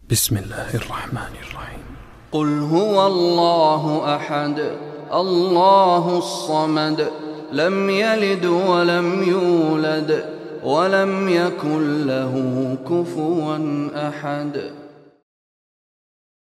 بسم الله الرحمن الرحيم. قل هو الله أحد الله الصمد لم يلد ولم يولد ولم يكن له كفوا أحد.